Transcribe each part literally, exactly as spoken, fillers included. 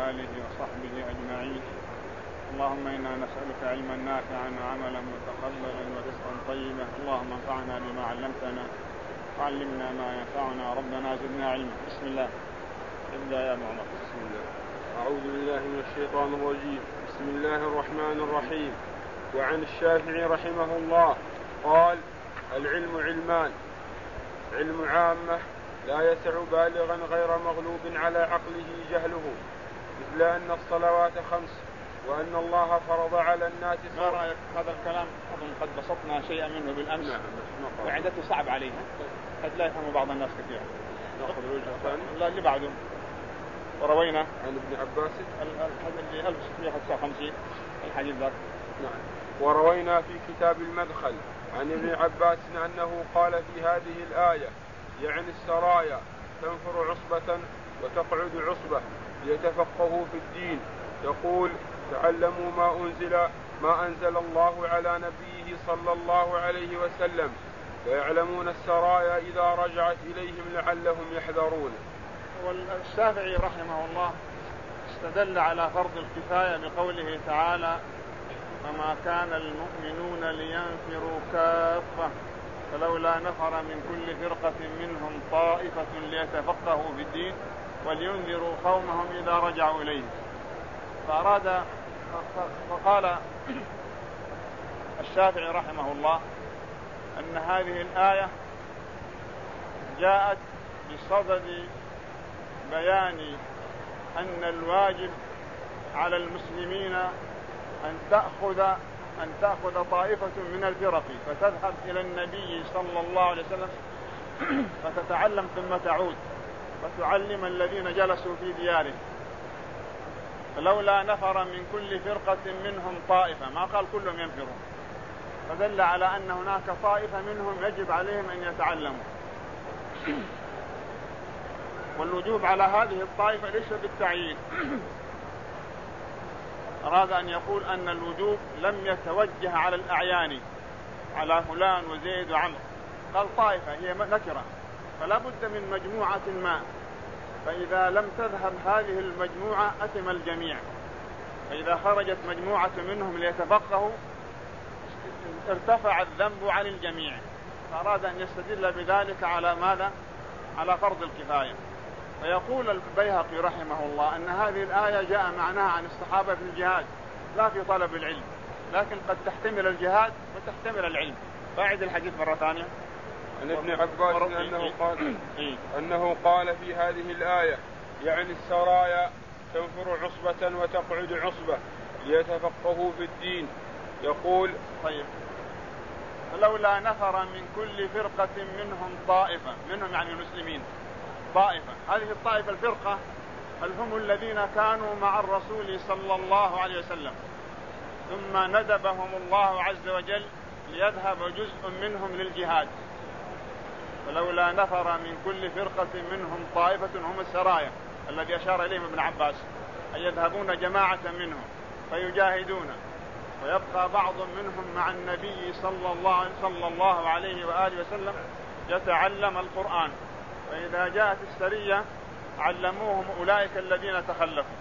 آله وصحبه أجمعين. اللهم إنا نسألك علما نافعا وعملا متقبلا ورزقا طيبا. اللهم انفعنا بما علمتنا وعلمنا ما ينفعنا. ربنا زدنا علما. بسم الله. ابدأ يا معمر. بسم الله. أعوذ بالله من الشيطان الرجيم. بسم الله الرحمن الرحيم. وعن الشافعي رحمه الله قال: العلم علمان: علم عامة لا يسع بالغا غير مغلوب على عقله جهله، مثل أن الصلوات خمس، وأن الله فرض على الناس. ما رأيك هذا الكلام؟ أظن قد بسطنا شيئا منه بالأمس. نعم. وعدته صعب عليها، قد لا يفهم بعض الناس كثيرا. نأخذ الوجه الثاني. لا، اللي بعده. وروينا عن ابن عباس الحديث ألف وستمائة وخمسة وخمسين الحديث ذاك. نعم. وروينا في كتاب المدخل عن ابن عباس أنه قال في هذه الآية يعني السرايا تنفر عصبة وتقعد عصبة ليتفقهوا في الدين، يقول: تعلموا ما أنزل ما أنزل الله على نبيه صلى الله عليه وسلم، فيعلمون السرايا إذا رجعت إليهم لعلهم يحذرون. والشافعي رحمه الله استدل على فرض الكفاية بقوله تعالى: وما كان المؤمنون لينفروا كافة فلولا نفر من كل فرقة منهم طائفة ليتفقهوا في الدين ولينذروا قومهم إذا رجعوا إليه. فأراد فقال الشافعي رحمه الله أن هذه الآية جاءت بصدد بيان أن الواجب على المسلمين أن تأخذ أن تأخذ طائفة من الفرق فتذهب إلى النبي صلى الله عليه وسلم فتتعلم ثم تعود وتعلم الذين جلسوا في دياره. فلولا نفر من كل فرقة منهم طائفة، ما قال كلهم ينفرون، فدل على أن هناك طائفة منهم يجب عليهم أن يتعلموا. والوجوب على هذه الطائفة ليس بالتعيين. أراد أن يقول أن الوجوب لم يتوجه على الأعيان، على فلان وزيد وعمر، قال طائفة هي نكرة فلا بد من مجموعة ما، فإذا لم تذهب هذه المجموعة أثم الجميع، فإذا خرجت مجموعة منهم ليتفقهوا ارتفع الذنب عن الجميع. فأراد أن يستدل بذلك على ماذا؟ على فرض الكفاية. ويقول البيهقي رحمه الله أن هذه الآية جاء معناها عن الصحابة في الجهاد لا في طلب العلم، لكن قد تحتمل الجهاد وتحتمل العلم. فاعد الحديث مرة ثانية. عن ابن عباس أنه قال, أنه قال في هذه الآية يعني السرايا تنفر عصبة وتقعد عصبة ليتفقهوا في الدين، يقول: طيب، فلولا نفر من كل فرقة منهم طائفة، منهم يعني المسلمين طائفة، هذه الطائفة الفرقة هل هم الذين كانوا مع الرسول صلى الله عليه وسلم ثم ندبهم الله عز وجل ليذهب جزء منهم للجهاد. فلولا نفر من كل فرقة منهم طائفة هم السرايا الذي أشار إليهم ابن عباس، أن يذهبون جماعة منهم فيجاهدون، ويبقى بعض منهم مع النبي صلى الله, صلى الله عليه وآله وسلم يتعلم القرآن، فإذا جاءت السرية علموهم أولئك الذين تخلفوا.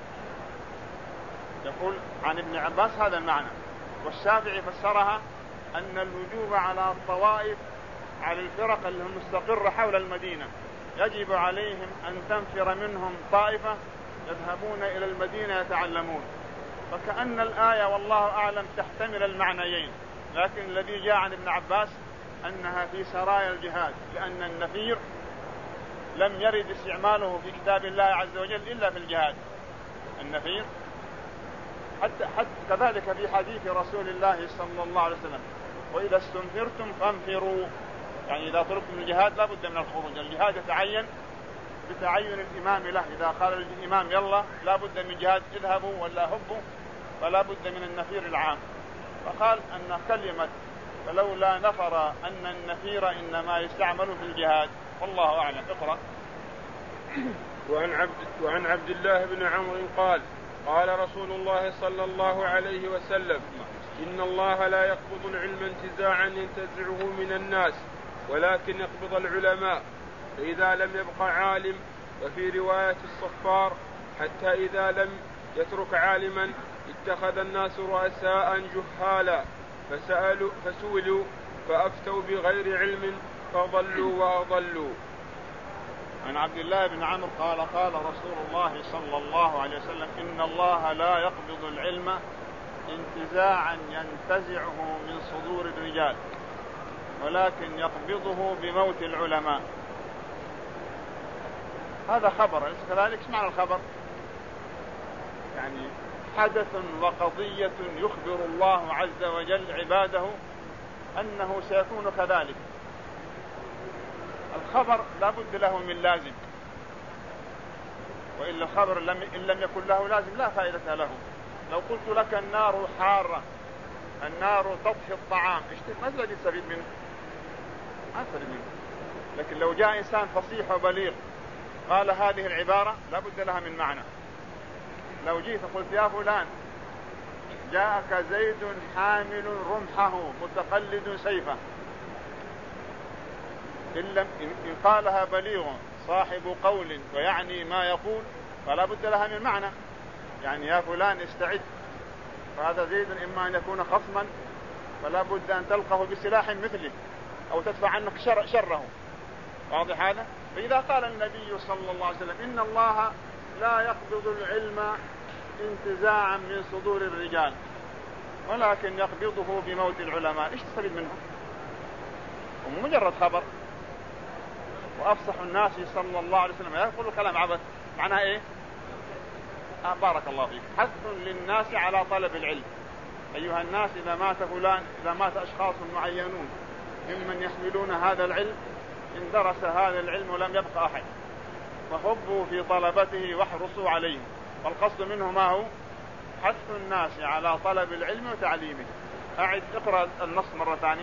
يقول عن ابن عباس هذا المعنى. والشافعي فسرها أن الوجوب على الطوائف، على الفرق اللي هم مستقرة حول المدينة، يجب عليهم أن تنفر منهم طائفة يذهبون إلى المدينة يتعلمون. فكأن الآية والله أعلم تحتمل المعنيين، لكن الذي جاء عن ابن عباس أنها في سرايا الجهاد، لأن النفير لم يرد استعماله في كتاب الله عز وجل إلا في الجهاد. النفير حتى, حتى كذلك في حديث رسول الله صلى الله عليه وسلم: وإذا استنفرتم فانفروا، يعني إذا طلبتم الجهاد لا بد من الخروج. الجهاد يتعين بتعين الإمام له، إذا قال الإمام يلا لا بد من جهاد اذهبوا ولا هبوا، فلا بد من النفير العام. فقال أن كلمة فلولا نفر أن النفير إنما يستعمل في الجهاد، والله أعلم. اقرأ. وعن عبد, وعن عبد الله بن عمرو قال: قال رسول الله صلى الله عليه وسلم: إن الله لا يقبض العلم انتزاعا ينتزعه من الناس، ولكن يقبض العلماء، فإذا لم يبق عالم، وفي رواية الصفار: حتى إذا لم يترك عالما اتخذ الناس رؤساء جهالا فسألوا فسئلوا فأفتوا بغير علم فضلوا وأضلوا. عن عبد الله بن عمرو قال قال رسول الله صلى الله عليه وسلم إن الله لا يقبض العلم انتزاعا ينتزعه من صدور الرجال ولكن يقبضه بموت العلماء. هذا خبر، أليس كذلك؟ ايش معنى الخبر؟ يعني حدث وقضية يخبر الله عز وجل عباده أنه سيكون كذلك. الخبر لا بد له من لازم، وإلا الخبر إن لم يكن له لازم لا فائدة له. لو قلت لك النار حارة، النار تطفي الطعام، ماذا تستفيد منه؟ ما تستفيد منه. لكن لو جاء إنسان فصيح وبليغ قال هذه العبارة لا بد لها من معنى. لو جيت قلت يا فلان جاءك زيد حامل رمحه متقلد سيفه، إن, لم إن قالها بليغ صاحب قول ويعني ما يقول فلا بد لها من معنى. يعني يا فلان استعد، فهذا زيد إما أن يكون خصما فلا بد أن تلقه بسلاح مثله أو تدفع عنك شر شره. واضح هذا؟ فإذا قال النبي صلى الله عليه وسلم إن الله لا يقبض العلم انتزاعا من صدور الرجال ولكن يقبضه بموت العلماء، ايش تستفيد منه؟ ومجرد خبر. وأفصح الناس صلى الله عليه وسلم يقول كلام عبث، معناها ايه؟ آه بارك الله فيك، حث للناس على طلب العلم. أيها الناس إذا مات فلان، إذا مات أشخاص معينون ممن يحملون هذا العلم اندرس هذا العلم ولم يبقى أحد، فحبوا في طلبته واحرصوا عليه. والقصد منه ما هو؟ حث الناس على طلب العلم وتعليمه. أعد اقرأ النص مرة ثانية.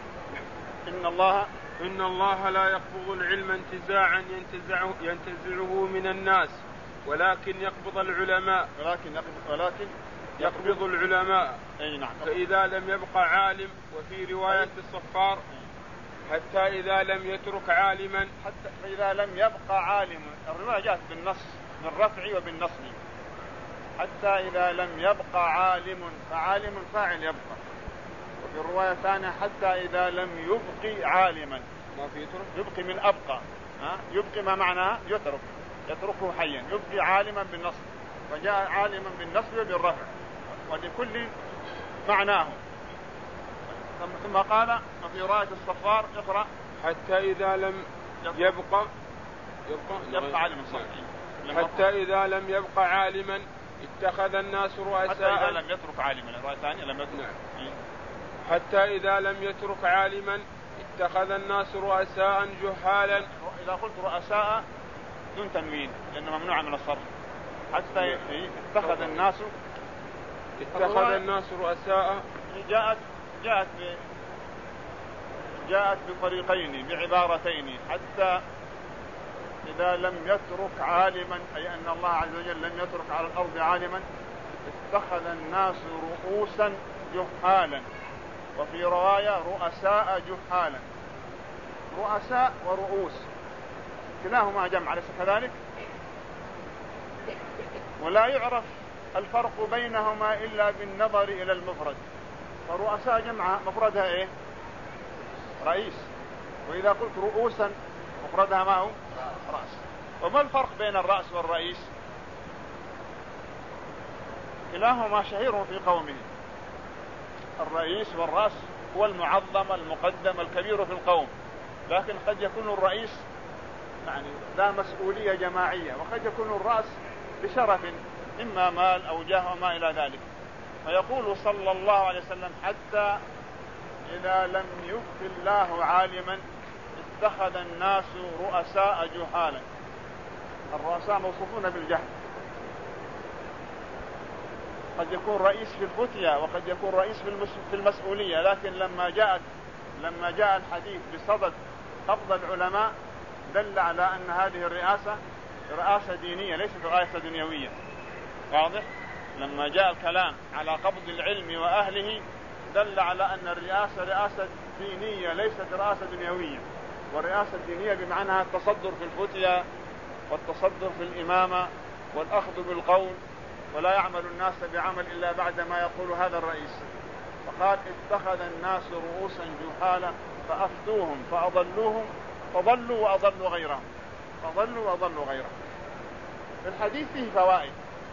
إن الله إن الله لا يقبض العلم انتزاعا ينتزعه, ينتزعه من الناس ولكن يقبض العلماء ولكن يقبض, ولكن يقبض العلماء. أي نعم. فإذا لم يبقى عالم، وفي رواية الصفار حتى إذا لم يترك عالما، حتى فإذا لم يبقى عالم. الرواية جاءت بالنص بالرفع وبالنصب. حتى إذا لم يبقى عالم، فعالم فاعل يبقى. وفي الرواية الثانية حتى إذا لم يبقي عالما، ما في يترك، يبقي من أبقى. ها؟ يبقي ما معناه؟ يترك، يتركه حيا. يبقي عالما بالنصب، وجاء عالما بالنصب وبالرفع، ولكل معناه. ثم قال في رواية الصفار اقرأ حتى إذا لم يبقى يبقى, يبقى عالما صحيح. حتى إذا لم يبقى عالما اتخذ الناس رؤساء. حتى إذا لم يترك عالما. الرواية الثانية لم يترك. نعم. حتى إذا لم يترك عالما اتخذ الناس رؤساء جهالا. إذا قلت رؤساء دون تنوين لأنه ممنوع من الصرف. حتى اتخذ الناس اتخذ الناس رؤساء. جاءت جاءت ب... جاءت بطريقين بعبارتين. حتى إذا لم يترك عالما، أي أن الله عز وجل لم يترك على الأرض عالما، اتخذ الناس رؤوسا جهالا. وفي رواية رؤساء جهالا. رؤساء ورؤوس كلاهما جمع، أليس كذلك؟ ولا يعرف الفرق بينهما إلا بالنظر إلى المفرد. فرؤساء جمع مفردها إيه؟ رئيس. وإذا قلت رؤوسا مفردها ما هو؟ رأس. وما الفرق بين الرأس والرئيس؟ كلاهما شهير في قومه. الرئيس والرأس هو المعظم المقدم الكبير في القوم، لكن قد يكون الرئيس يعني لا مسؤولية جماعية، وقد يكون الرأس بشرف إما مال أو جاه وما إلى ذلك. فيقول صلى الله عليه وسلم حتى إذا لم يبق الله عالما اتخذ الناس رؤساء جهالا. الرؤساء موصوفون بالجهل. قد يكون رئيس في الفتية وقد يكون رئيس في المسؤولية، لكن لما جاءت لما جاء الحديث بصدد قبض العلماء دل على أن هذه الرئاسة رئاسة دينية ليست رئاسة دنيوية. واضح؟ لما جاء الكلام على قبض العلم وأهله دل على أن الرئاسة رئاسة دينية ليست رئاسة دنيوية. والرئاسة الدينية بمعنى التصدر في الفتية والتصدر في الإمامة والأخذ بالقول ولا يعمل الناس بعمل إلا بعد ما يقول هذا الرئيس. فقال اتخذ الناس رؤوسا جهالا فأفتوهم فأضلوهم فضلوا وأضلوا غيرهم فضلوا وأضلوا غيرهم. في الحديث فيه فوائد.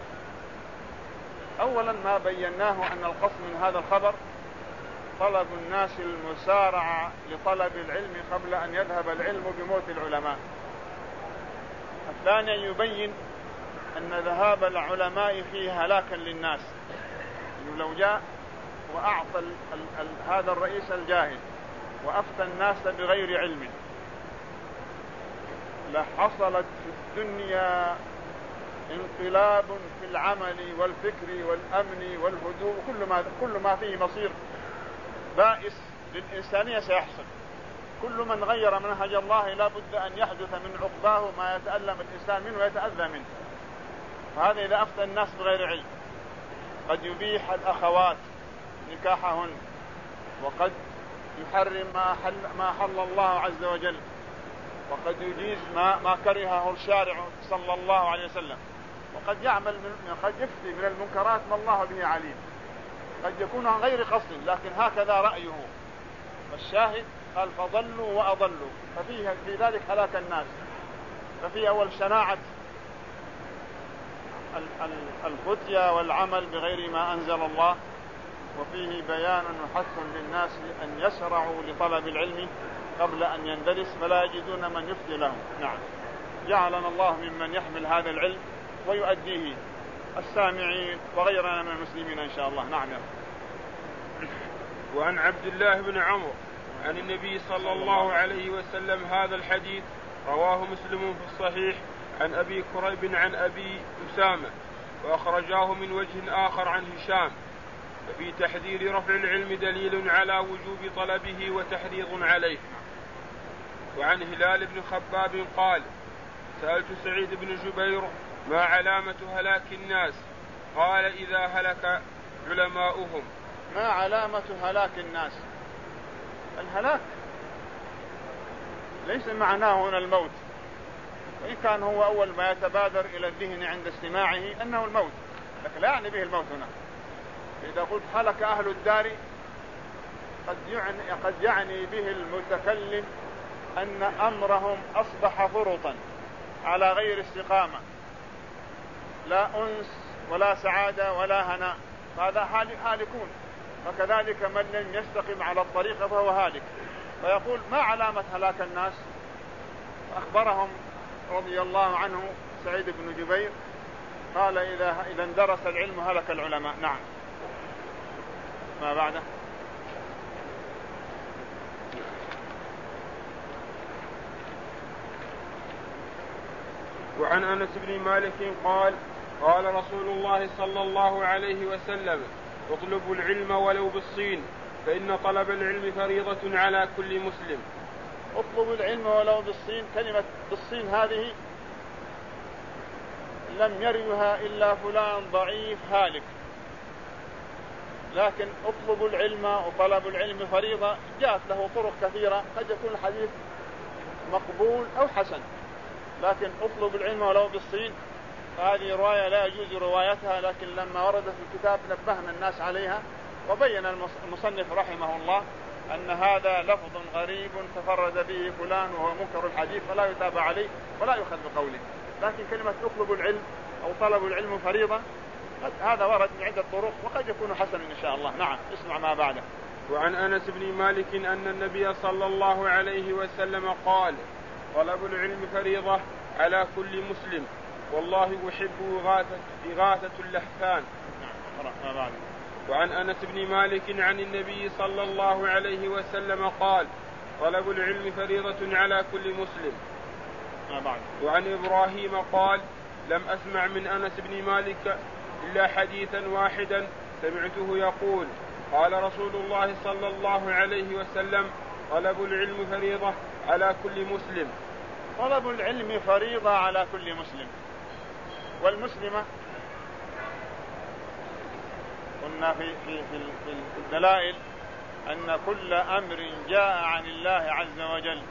أولا ما بيناه أن القصد من هذا الخبر طلب الناس المسارعة لطلب العلم قبل أن يذهب العلم بموت العلماء. الثاني يبين أن ذهاب العلماء فيه هلاكا للناس، إنه لو جاء وأعطى ال ال ال هذا الرئيس الجاهل وأفتى الناس بغير علم لحصلت في الدنيا انقلاب في العمل والفكر والأمن والهدوء، كل ما, كل ما فيه مصير بائس للإنسانية سيحصل. كل من غير منهج الله لا بد أن يحدث من عقباه ما يتألم الإنسان منه ويتأذى منه. فهذا إذا أفتى الناس بغير علم. قد يبيح الأخوات نكاحهن، وقد يحرم ما حل, ما حل الله عز وجل، وقد يجيز ما, ما كرهه الشارع صلى الله عليه وسلم، وقد يعمل من قد يفتي من المنكرات ما الله به عليم، قد يكون عن غير قصد لكن هكذا رأيه. فالشاهد قال فضلوا وأضلوا، ففيه في ذلك هلاك الناس. ففي أول شناعة الفتيا والعمل بغير ما أنزل الله، وفيه بيان وحث للناس أن يسرعوا لطلب العلم قبل أن يندرس فلا يجدون من يفتي لهم. نعم، جعلنا الله ممن يحمل هذا العلم ويؤديه السامعين وغيرنا من المسلمين إن شاء الله. نعم. وعن عبد الله بن عمرو عن النبي صلى الله عليه وسلم هذا الحديث رواه مسلم في الصحيح عن أبي كريب عن أبي أسامة، وأخرجاه من وجه آخر عن هشام. ففي تحذير رفع العلم دليل على وجوب طلبه وتحريض عليه. وعن هلال بن خباب قال سألت سعيد بن جبير ما علامة هلاك الناس؟ قال إذا هلك علماؤهم. ما علامة هلاك الناس؟ الهلاك ليس معناه هنا الموت، وإن كان هو أول ما يتبادر إلى الذهن عند استماعه أنه الموت، لكن لا يعني به الموت هنا. إذا قلت هلك أهل الدار قد يعني, قد يعني به المتكلم أن أمرهم أصبح فرطا على غير استقامة، لا أنس ولا سعادة ولا هناء، هذا هالكون. فكذلك من لم يستقم على الطريق فهو هالك. فيقول ما علامة هلاك الناس؟ أخبرهم رضي الله عنه سعيد بن جبير قال إذا إذا اندرس العلم هلك العلماء. نعم. ما بعده؟ وعن أنس بن مالك قال قال رسول الله صلى الله عليه وسلم اطلبوا العلم ولو بالصين فإن طلب العلم فريضة على كل مسلم. اطلبوا العلم ولو بالصين، كلمة بالصين هذه لم يروها إلا فلان ضعيف هالك، لكن اطلبوا العلم وطلب العلم فريضة جاءت له طرق كثيرة، قد يكون الحديث مقبول أو حسن، لكن اطلبوا العلم ولو بالصين هذه رواية لا يجوز روايتها، لكن لما وردت في الكتاب نبهنا الناس عليها، وبين المصنف رحمه الله أن هذا لفظ غريب تفرد به فلان وهو منكر الحديث فلا يتابع عليه ولا يؤخذ بقوله. لكن كلمة اطلبوا العلم أو طلبوا العلم فريضة هذا ورد من عدة طرق وقد يكون حسنا إن شاء الله. نعم. اسمع ما بعده. وعن أنس بن مالك أن النبي صلى الله عليه وسلم قال طلب العلم فريضة على كل مسلم والله أحب إغاثة, إغاثة اللحفان. نعم. ما بعده. وعن أنس بن مالك عن النبي صلى الله عليه وسلم قال طلب العلم فريضة على كل مسلم. ما بعده. وعن إبراهيم قال لم أسمع من أنس بن مالك إلا حديثا واحدا سمعته يقول قال رسول الله صلى الله عليه وسلم طلب العلم فريضة على كل مسلم. طلب العلم فريضة على كل مسلم. والمسلمة قلنا في, في, في الدلائل أن كل أمر جاء عن الله عز وجل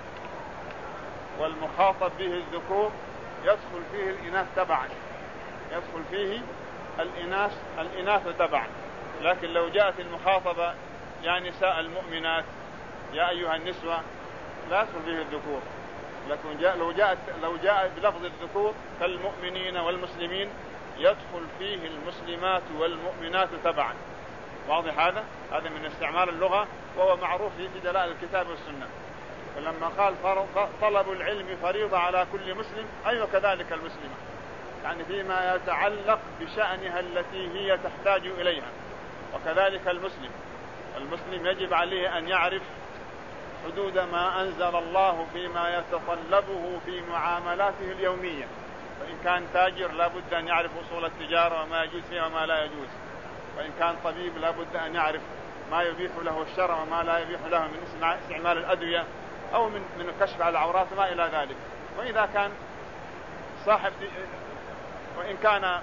والمخاطب به الذكور يدخل فيه الإناث تبعا، يدخل فيه الإناث الإناث تبعا. لكن لو جاءت المخاطبة يا نساء المؤمنات يا أيها النسوة لا يدخل فيه الذكور. لكن جاء لو جاءت لو جاء بلفظ الذكور كالمؤمنين والمسلمين يدخل فيه المسلمات والمؤمنات تبعا. واضح هذا؟ هذا من استعمال اللغة وهو معروف في دلائل الكتاب والسنة. فلما قال طلب العلم فريضة على كل مسلم أي كذلك المسلمة، يعني فيما يتعلق بشأنها التي هي تحتاج إليها. وكذلك المسلم المسلم يجب عليه أن يعرف حدود ما أنزل الله فيما يتطلبه في معاملاته اليومية. فإن كان تاجر لا بد أن يعرف أصول التجارة وما يجوز فيها وما لا يجوز. وإن كان طبيب لا بد أن يعرف ما يبيح له الشرع وما لا يبيح له من استعمال الأدوية أو من من كشف على العورات وما إلى ذلك. وإذا كان صاحب وإن كان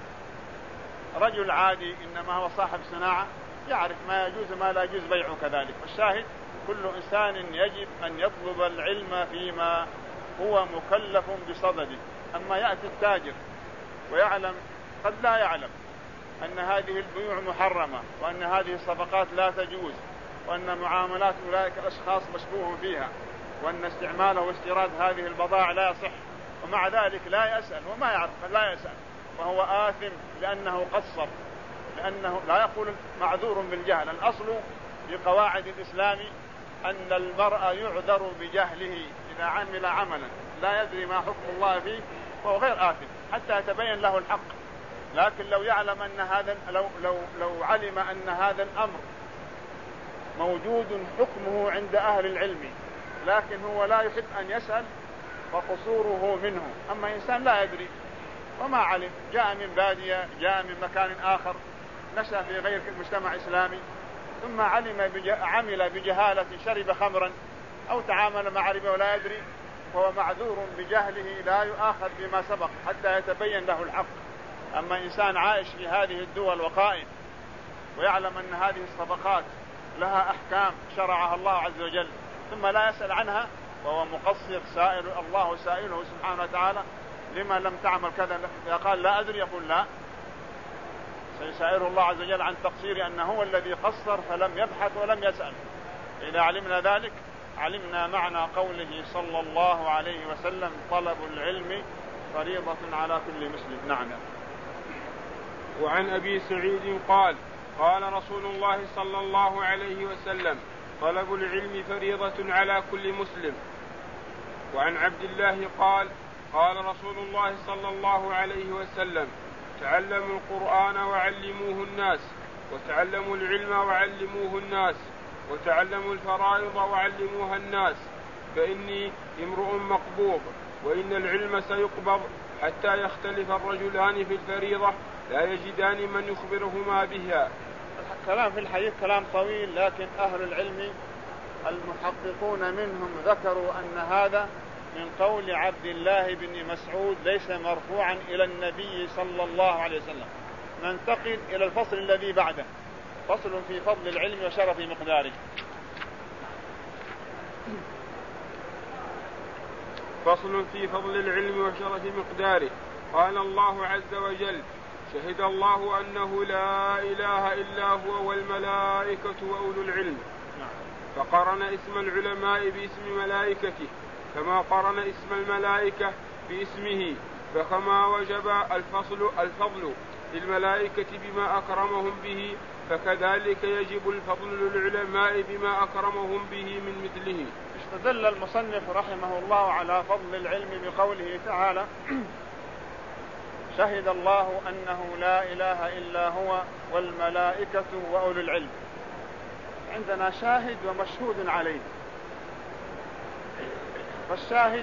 رجل عادي إنما هو صاحب صناعة يعرف ما يجوز وما لا يجوز بيعه كذلك. والشاهد كل إنسان يجب أن يطلب العلم فيما هو مكلف بصدده. أما يأتي التاجر ويعلم قد لا يعلم أن هذه البيوع محرمة وأن هذه الصفقات لا تجوز وأن معاملات أولئك الأشخاص مشبوه فيها وأن استعماله واستيراد هذه البضائع لا يصح، ومع ذلك لا يسأل وما يعرف لا يسأل وهو آثم لأنه قصر، لأنه لا يقول معذور بالجهل. الأصل في قواعد الإسلام أن المرء يعذر بجهله إذا عمل عملا لا يدري ما حكم الله فيه فهو غير آثم حتى يتبين له الحق. لكن لو يعلم أن هذا لو لو لو علم أن هذا الأمر موجود حكمه عند أهل العلم لكن هو لا يحب أن يسأل فقصوره منه. أما إنسان لا يدري وما علم، جاء من بادية جاء من مكان آخر نشأ في غير مجتمع إسلامي ثم علم بج... عمل بجهالة شرب خمرا أو تعامل مع ربا ولا يدري فهو معذور بجهله لا يؤاخذ بما سبق حتى يتبين له الحق. أما إنسان عايش في هذه الدول وقائم ويعلم أن هذه الصفقات لها أحكام شرعها الله عز وجل ثم لا يسأل عنها وهو مقصر سائل الله سائله سبحانه وتعالى لما لم تعمل كذا، إذا قال لا أدري يقول لا سيسائله الله عز وجل عن تقصير أنه هو الذي قصر فلم يبحث ولم يسأل. إذا علمنا ذلك علمنا معنى قوله صلى الله عليه وسلم طلب العلم فريضة على كل مسلم. نعم. وعن أبي سعيد قال قال رسول الله صلى الله عليه وسلم طلب العلم فريضة على كل مسلم. وعن عبد الله قال قال رسول الله صلى الله عليه وسلم تعلموا القرآن وعلموه الناس وتعلموا العلم وعلموه الناس وتعلموا الفرائض وعلموها الناس فإني امرؤ مقبوض وإن العلم سيقبض حتى يختلف الرجلان في الفريضة لا يجدان من يخبرهما بها. الكلام في الحديث كلام طويل لكن أهل العلم المحققون منهم ذكروا أن هذا من قول عبد الله بن مسعود ليس مرفوعا إلى النبي صلى الله عليه وسلم. ننتقل إلى الفصل الذي بعده، فصل في فضل العلم وشرف مقداره. فصل في فضل العلم وشرف مقداره. قال الله عز وجل شهد الله أنه لا إله إلا هو والملائكة وأولو العلم. فقرن اسم العلماء باسم ملائكته كما قرن اسم الملائكة باسمه، فكما وجب الفصل الفضل للملائكة بما أكرمهم به فكذلك يجب الفضل للعلماء بما أكرمهم به من مثله. استدل المصنف رحمه الله على فضل العلم بقوله تعالى شهد الله أنه لا إله إلا هو والملائكة وأولو العلم. عندنا شاهد ومشهود عليه. فالشاهد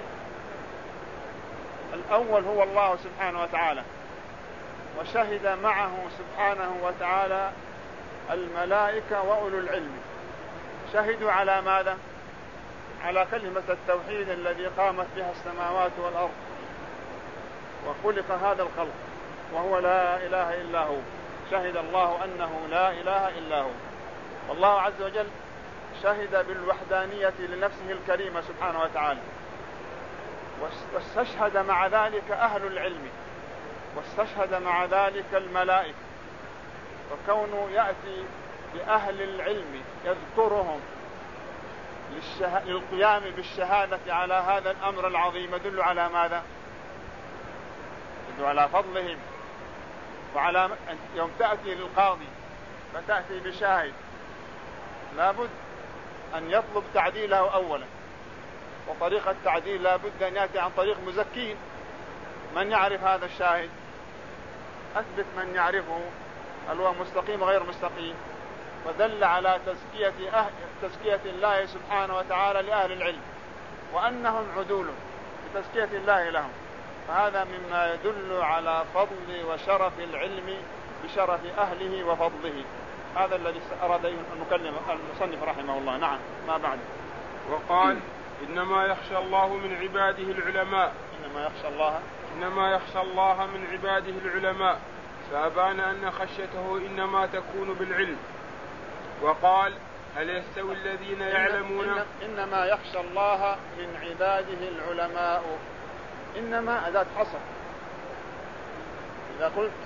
الأول هو الله سبحانه وتعالى، وشهد معه سبحانه وتعالى الملائكة وأولو العلم. شهدوا على ماذا؟ على كلمة التوحيد الذي قامت بها السماوات والأرض وخلق هذا الخلق وهو لا إله إلا هو. شهد الله أنه لا إله إلا هو. والله عز وجل شهد بالوحدانية لنفسه الكريمة سبحانه وتعالى، واستشهد مع ذلك أهل العلم واستشهد مع ذلك الملائكة. وكونه يأتي بأهل العلم يذكرهم للشه... للقيام بالشهادة على هذا الأمر العظيم يدل على ماذا؟ يدل على فضلهم. وعلى يوم تأتي للقاضي فتأتي بشاهد لابد أن يطلب تعديله أولا، وطريقة التعديل لابد أن يأتي عن طريق مزكين. من يعرف هذا الشاهد؟ أثبت من يعرفه هل هو مستقيم غير مستقيم. ودل على تزكية, أهل تزكية الله سبحانه وتعالى لأهل العلم وأنهم عدول بتزكية الله لهم. فهذا مما يدل على فضل وشرف العلم بشرف أهله وفضله. هذا الذي أراد أن نكلم المصنف رحمه الله. نعم ما بعد. وقال إنما يخشى الله من عباده العلماء. إنما يخشى الله إنما يخشى الله من عباده العلماء، فأبان أن خشيته إنما تكون بالعلم. وقال هل يستوي الذين يعلمون. إن إنما يخشى الله من عباده العلماء. إنما أداة حصر. إذا قلت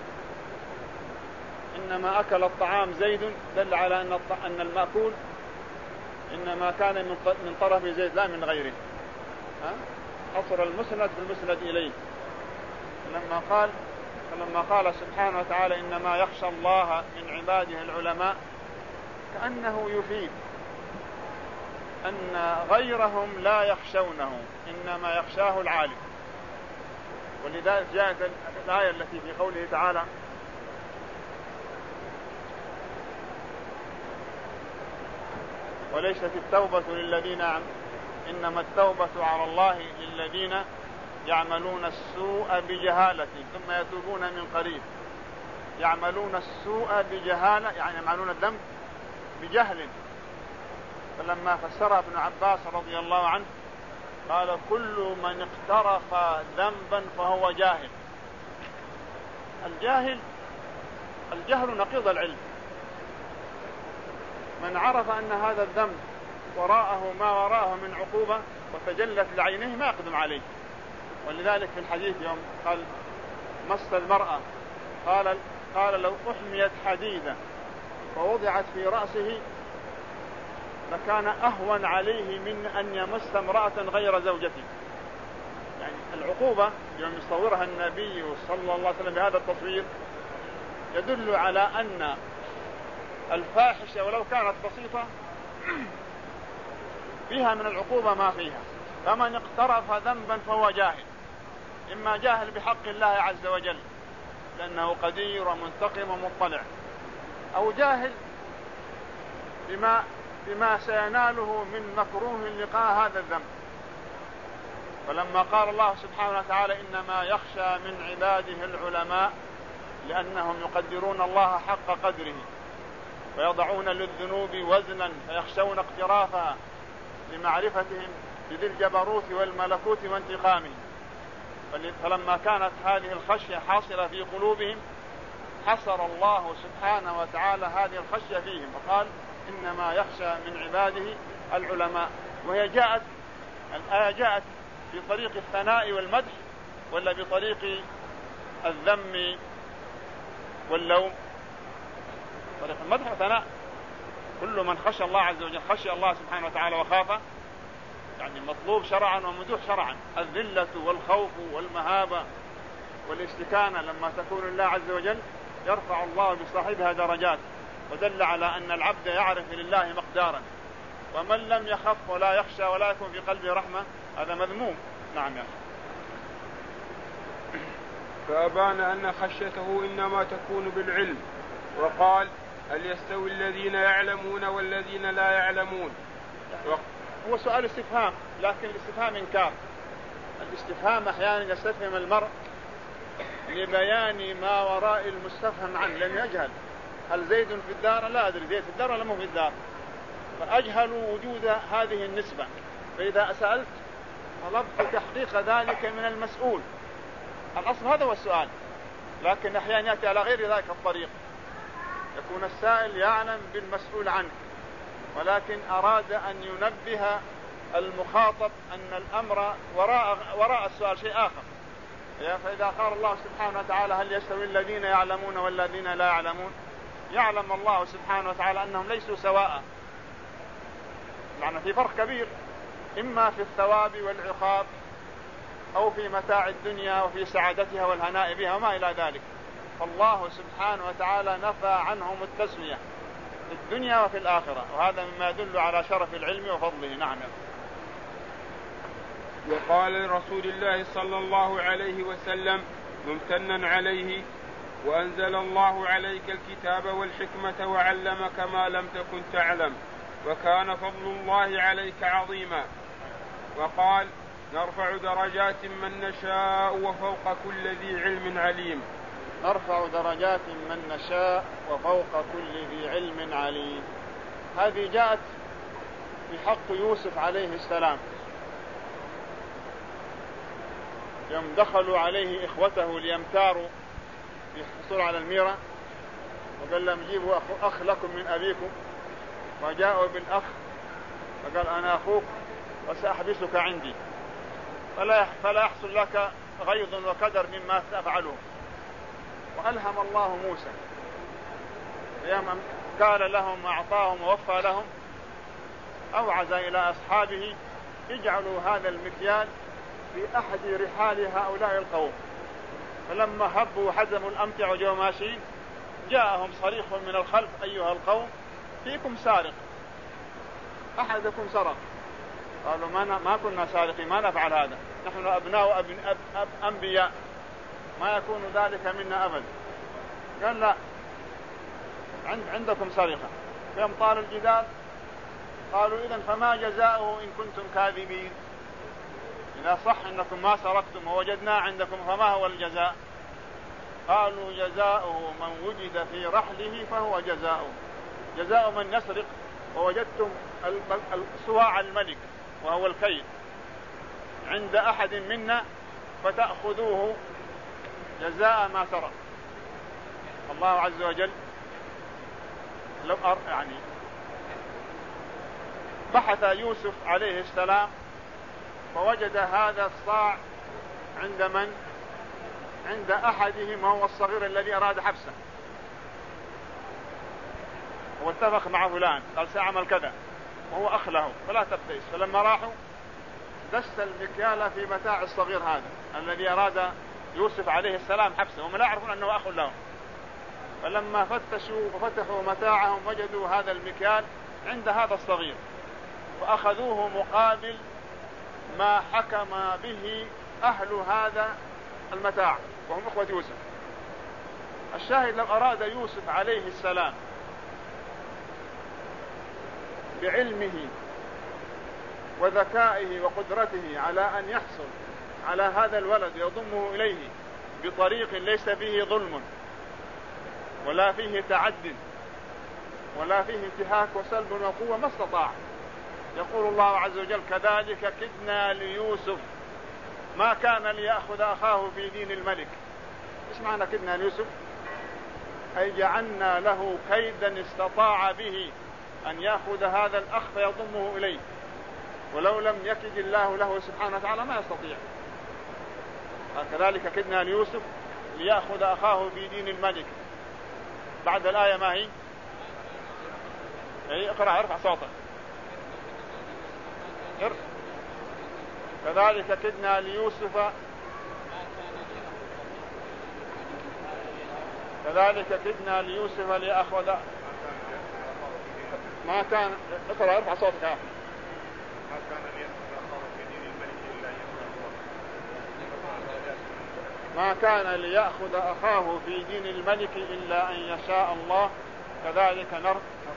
إنما أكل الطعام زيد دل على أن أن المأكول إنما كان من طرف زيد لا من غيره. حصر المسند بالمسند إليه. لما قال فلما قال سبحانه وتعالى إنما يخشى الله من عباده العلماء كأنه يفيد أن غيرهم لا يخشونه إنما يخشاه العالم. ولذلك جاءت الآية التي في قوله تعالى وليست التوبة للذين إنما التوبة على الله للذين يعملون السوء بجهالة ثم يتوبون من قريب. يعملون السوء بجهالة يعني يعملون الذنب بجهل. فلما فسرها ابن عباس رضي الله عنه قال كل من اقترف ذنبا فهو جاهل. الجاهل الجهل نقيض العلم. من عرف أن هذا الذنب وراءه ما وراءه من عقوبة وتجلت لعينه ما يقدم عليه. ولذلك في الحديث يوم قال مس المرأة قال, قال لو أحميت حديدة ووضعت في رأسه لكان أهون عليه من أن يمس امرأة غير زوجته. يعني العقوبة يوم يصورها النبي صلى الله عليه وسلم بهذا التصوير يدل على أن الفاحشة ولو كانت بسيطة فيها من العقوبة ما فيها. فمن اقترف ذنبا فهو جاهل. إما جاهل بحق الله عز وجل لأنه قدير ومنتقم ومطلع، أو جاهل بما, بما سيناله من مكروه لقاء هذا الذنب. فلما قال الله سبحانه وتعالى إنما يخشى من عباده العلماء لأنهم يقدرون الله حق قدره ويضعون للذنوب وزنا فيخشون اقترافها لمعرفتهم بذي الجبروت والملكوت وانتقامه. فلما كانت هذه الخشية حاصلة في قلوبهم حصر الله سبحانه وتعالى هذه الخشية فيهم وقال إنما يخشى من عباده العلماء. وهي جاءت الآية جاءت بطريق الثناء والمدح ولا بطريق الذم واللوم؟ طريق المدح والثناء. كل من خشى الله عز وجل خشى الله سبحانه وتعالى وخافه يعني مطلوب شرعا وممدوح شرعا. الذلة والخوف والمهابة والاستكانة لما تكون الله عز وجل يرفع الله بصاحبها درجات. ودل على أن العبد يعرف لله مقدارا. ومن لم يخف ولا يخشى ولا يكون في قلبه رحمة هذا مذموم. نعم يا أخي. فأبان أن خشيته إنما تكون بالعلم. وقال هل يستوي الذين يعلمون والذين لا يعلمون. هو سؤال استفهام لكن الاستفهام إنكار. الاستفهام أحيانا يستفهم المرء لبيان ما وراء المستفهم عنه لم يجهل. هل زيد في الدار؟ لا أدري زيد في الدار ولا مو في الدار. فأجهل وجود هذه النسبة. فإذا سألت طلبت تحقيق ذلك من المسؤول. الأصل هذا هو السؤال. لكن أحيانا يأتي على غير ذلك الطريق. يكون السائل يعلم بالمسؤول عنه ولكن أراد أن ينبه المخاطب أن الأمر وراء, وراء السؤال شيء آخر. فإذا قال الله سبحانه وتعالى هل يستوي الذين يعلمون والذين لا يعلمون، يعلم الله سبحانه وتعالى أنهم ليسوا سواء، يعني في فرق كبير إما في الثواب والعقاب أو في متاع الدنيا وفي سعادتها والهناء بها وما إلى ذلك. فالله سبحانه وتعالى نفى عنهم التسوية في الدنيا وفي الآخرة، وهذا مما يدل على شرف العلم وفضله. نعم. وقال لرسول الله صلى الله عليه وسلم ممتنا عليه: وأنزل الله عليك الكتاب والحكمة وعلمك ما لم تكن تعلم وكان فضل الله عليك عظيما. وقال: نرفع درجات من نشاء وفوق كل ذي علم عليم. نرفع درجات من نشاء وفوق كل ذي علم عليم، هذه جاءت في حق يوسف عليه السلام يوم دخلوا عليه إخوته ليمتاروا يحصلوا على الميرة، وقال لهم جيبوا أخ لكم من أبيكم، وجاءوا بالأخ فقال أنا أخوك وسأحبسك عندي فلا فلا يحصل لك غيظ وكدر مما تفعله. وألهم الله موسى لما قال لهم أعطاهم ووفى لهم، أوعز إلى أصحابه: اجعلوا هذا المكيال في أحد رحال هؤلاء القوم. فلما هبوا وحزموا الأمتع وجاءوا ماشيين جاءهم صريخ من الخلف: أيها القوم فيكم سارق، أحدكم سرق. قالوا ما, ما كنا سارقين، ما نفعل هذا، نحن أبناء أب أب أب أنبياء، ما يكون ذلك منا أبدا. قال لا، عند عندكم سرقة. فيوم طال الجدال قالوا إذن فما جزاؤه إن كنتم كاذبين؟ إذا صح أنكم ما سرقتم ووجدنا عندكم فما هو الجزاء؟ قالوا جزاؤه من وجد في رحله فهو جزاؤه. جزاء من يسرق ووجدتم صواع الملك وهو الكيل عند أحد منا فتأخذوه جزاء ما سرق. الله عز وجل لو أر يعني بحث يوسف عليه السلام فوجد هذا الصاع عند من؟ عند أحدهم وهو الصغير الذي أراد حبسه، واتفق مع فلان قال سأعمل كذا وهو أخ له فلا تبتئس. فلما راحوا دست المكيال في متاع الصغير هذا الذي أراد يوسف عليه السلام حبسه، وهم لا يعرفون أنه أخ لهم. فلما فتشوا وفتحوا متاعهم وجدوا هذا المكيال عند هذا الصغير، وأخذوه مقابل ما حكم به أهل هذا المتاع وهم أخوة يوسف. الشاهد لو أراد يوسف عليه السلام بعلمه وذكائه وقدرته على أن يحصل على هذا الولد يضمه إليه بطريق ليس فيه ظلم ولا فيه تعد ولا فيه انتهاك وسلب وقوة ما استطاع. يقول الله عز وجل: كذلك كدنا ليوسف ما كان ليأخذ أخاه في دين الملك. إيش معنى كدنا ليوسف؟ أي جعلنا له كيدا استطاع به أن يأخذ هذا الأخ فيضمه إليه، ولو لم يكد الله له سبحانه وتعالى ما يستطيع. كذلك كدنا ليوسف ليأخذ أخاه في دين الملك. بعد الآية ما هي؟ أي اقرأ، ارفع صوتك. كذلك كدنا ليوسف كذلك كدنا ليوسف ليأخذ ما كان اقرأ ارفع صوتك. ما كان ليأخذ أخاه في دين الملك إلا ما كان ليأخذ أخاه في دين الملك إلا أن يشاء الله كذلك نرفع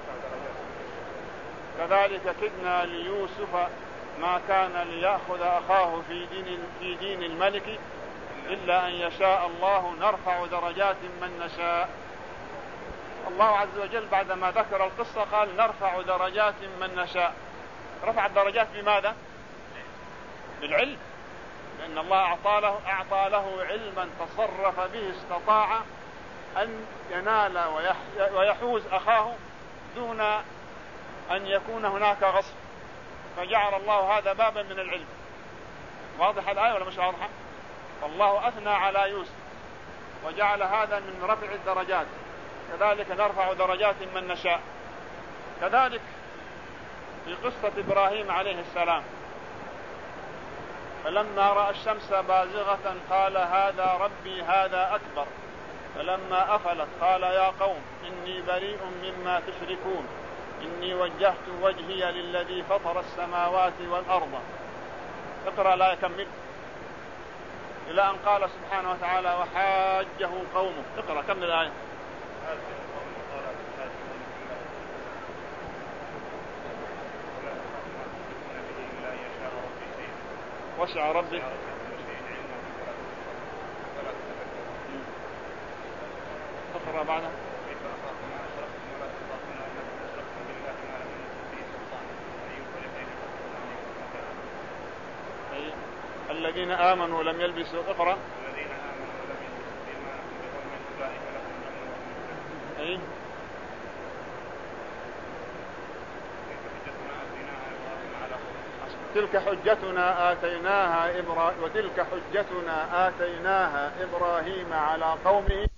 كذلك كدنا ليوسف ما كان ليأخذ أخاه في دين في دين الملك إلا أن يشاء الله نرفع درجات من نشاء. الله عز وجل بعدما ذكر القصة قال: نرفع درجات من نشاء. رفع الدرجات بماذا؟ بالعلم، لأن الله أعطى له, أعطى له علما تصرف به استطاع أن ينال ويحوز أخاه دون أن يكون هناك غصب، فجعل الله هذا بابا من العلم. واضح الآية ولا مش واضحة؟ والله أثنى على يوسف وجعل هذا من رفع الدرجات، كذلك نرفع درجات من نشاء. كذلك في قصة إبراهيم عليه السلام، فلما رأى الشمس بازغة قال هذا ربي هذا أكبر، فلما أفلت قال يا قوم إني بريء مما تشركون إني وجهت وجهي للذي فطر السماوات والأرض. اقرأ لا يكمل إلى أن قال سبحانه وتعالى وحاجه قومه. اقرأ كمل الآية. وسع ربي. اقرأ بعدها. الذين آمنوا ولم يلبسوا. اقرأ. الذين آمنوا ولم يلبسوا إيمانهم بظلم أولئك لهم الأمن. أي تلك حجتنا آتيناها إبراهيم وتلك حجتنا آتيناها إبراهيم على قومه